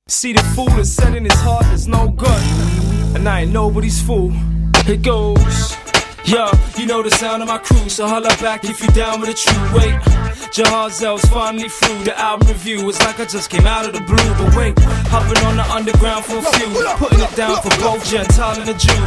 See the fool is set in his heart, there's no good, and I ain't nobody's fool. It goes, yo, you know the sound of my crew, so holla back if you down with a true weight. Jahazel's finally through, the album review. It's like I just came out of the blue, but wait, hopping on the underground for a few, putting it down for both Gentile and a Jew.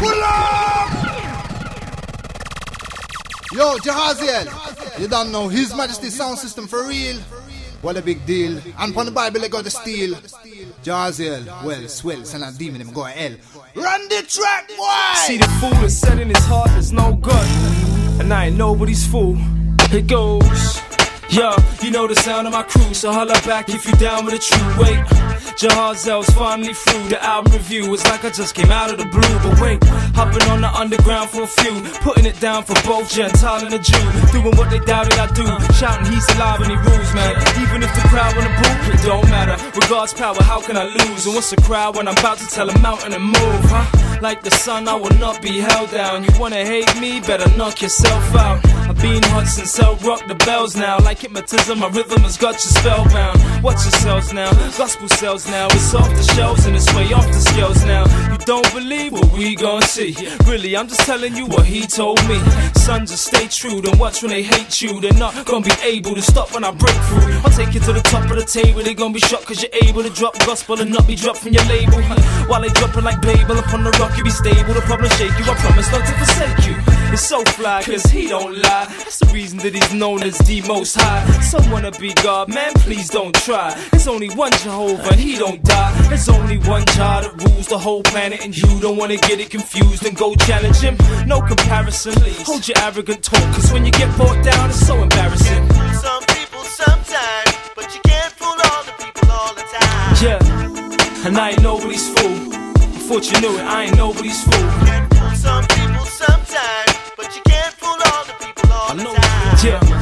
Yo, Jahazel, you don't know His Majesty sound system for real? What a big deal. And upon the Bible they got the steel. Jahazel, well, swell, send a demon, him go to hell. Run the track, boy! See the fool is set in his heart, there's no good, and I ain't nobody's fool. It goes, yo, you know the sound of my crew, so holla back if you down with a true weight. Jahazel's finally through, the album review. It's like I just came out of the blue, but wait, hopping on the underground for a few, putting it down for both Gentile and a Jew, doing what they doubted I do, shouting he's alive and he rules, man. Even if the crowd wanna boo, it don't matter. With God's power, how can I lose? And what's a crowd when I'm about to tell a mountain to move, huh? Like the sun, I will not be held down. You wanna hate me, better knock yourself out. I've been hot since I'll rock the bells now. Like hypnotism, my rhythm has got you spellbound. Watch yourselves now, gospel sells now. It's off the shelves and it's way off the scales now. You don't believe what we gon' see. Really, I'm just telling you what he told me. Son, just stay true, then watch when they hate you. They're not gonna be able to stop when I break through. I'll take you to the top of the table. They're gonna be shocked cause you're able to drop gospel and not be dropped from your label. While they dropping like Babel upon the rock, you be stable. The problem shake you, I promise not to forsake you. It's so fly cause he don't lie. That's the reason that he's known as the most high. Some wanna be God, man, please don't try. There's only one Jehovah and he don't die. There's only one Jah that rules the whole planet, and you don't wanna get it confused and go challenge him. No comparison, please. Hold your arrogant talk, cause when you get brought down it's so embarrassing. You can fool some people sometimes, but you can't fool all the people all the time. Yeah, and I ain't nobody's fool. I thought you knew it, I ain't nobody's fool. You can fool some people sometimes, but you can't fool all the people all the time.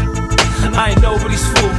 Yeah, I ain't nobody's fool.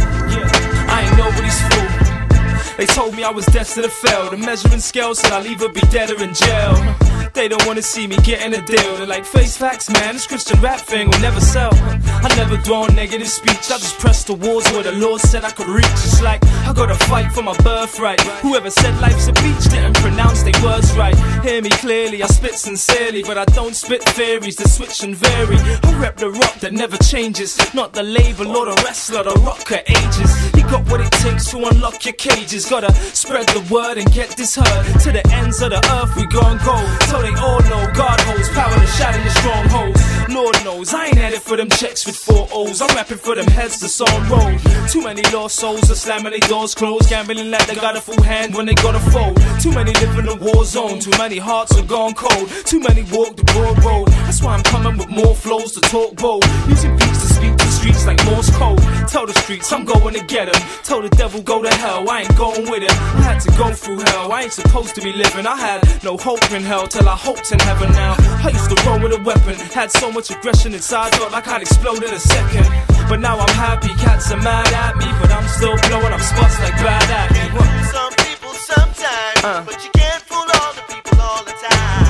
Yeah, I ain't nobody's fool. They told me I was destined to fail. The measuring scale said I'll either be dead or in jail. They don't wanna see me getting a deal. They're like, face facts, man, this Christian rap thing will never sell. I never draw negative speech, I just press the walls where the Lord said I could reach. It's like, I gotta fight for my birthright. Whoever said life's a beach didn't pronounce their words right. Hear me clearly, I spit sincerely, but I don't spit theories that switch and vary. I rep the rock that never changes, not the label or the wrestler, the rocker ages. You got what it takes to unlock your cages. Gotta spread the word and get this heard. To the ends of the earth we gon' go. So they all know God holds power to shatter your strongholds. Lord knows I ain't headed for them checks with 4 O's. I'm rapping for them heads that's on roll. Too many lost souls are slamming their doors closed, gambling like they got a full hand when they gonna fold. Too many live in a war zone, too many hearts are gone cold. Too many walk the broad road. That's why I'm coming with more flows to talk bold. Using beats to speak to the streets like Morse code. Tell the streets I'm going to get them. Tell the devil go to hell, I ain't going with him. I had to go through hell, I ain't supposed to be living. I had no hope in hell till I hoped in heaven now. I used to roll with a weapon, had so much aggression inside, felt like I'd explode in a second. But now I'm happy, cats are mad at me, but I'm still blowing up spots like bad at me. You can fool some people sometimes, but you can't fool all the people all the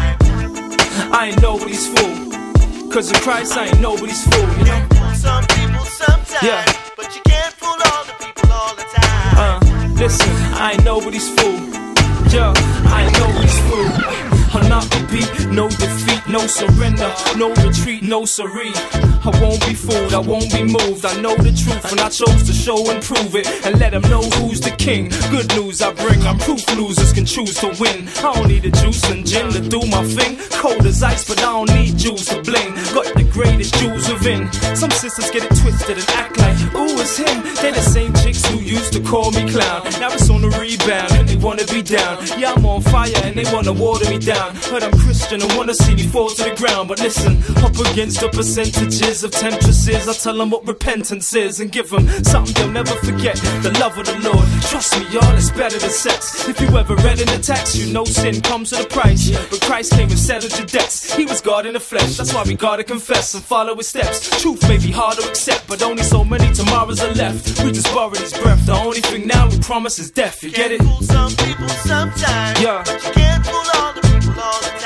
time. I ain't nobody's fool, cause in Christ I ain't nobody's fool. You can fool some people sometimes, but you can't fool all the people all the time. Listen, I ain't nobody's fool. Yo, I ain't nobody's fool. I'll not compete, no defeat, no surrender, no retreat, no siree. I won't be fooled, I won't be moved. I know the truth and I chose to show and prove it, and let them know who's the king. Good news I bring, I'm proof losers can choose to win. I don't need a juice and gin to do my thing. Cold as ice, but I don't need jewels to bling. Got the greatest jewels within. Some sisters get it twisted and act like, ooh, it's him. They're the same chicks who used to call me clown. Now it's on the rebound and they wanna be down. Yeah, I'm on fire and they wanna water me down. But I'm Christian and wanna see me fall to the ground. But listen, up against the percentages of temptresses, I tell them what repentance is and give them something they'll never forget. The love of the Lord. Trust me, y'all, it's better than sex. If you ever read in the text, you know sin comes with a price. But Christ came and settled your debts. He was God in the flesh. That's why we gotta confess and follow his steps. Truth may be hard to accept, but only so many tomorrows are left. We just borrowed his breath. The only thing now we promise is death. You get it? Fool some people sometimes, Yeah. but you can't fool all the people all the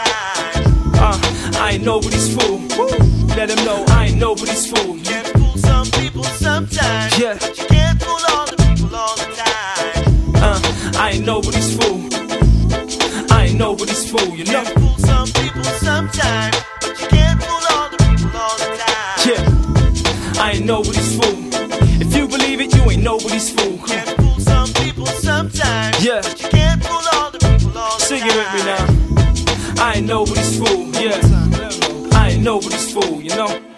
time. I ain't nobody's fool. Let him know I ain't nobody's fool. You can fool some people sometimes, Yeah. but you can't fool all the people all the time. I ain't nobody's fool. I ain't nobody's fool, you know. You can fool some people sometime, but you can't fool all the people all the time. Yeah, I ain't nobody's fool. If you believe it, you ain't nobody's fool. You can fool some people sometime, Yeah. but you can't fool all the people all the Sing time. it with me now. I ain't nobody's fool, yeah. I ain't nobody's fool, you know.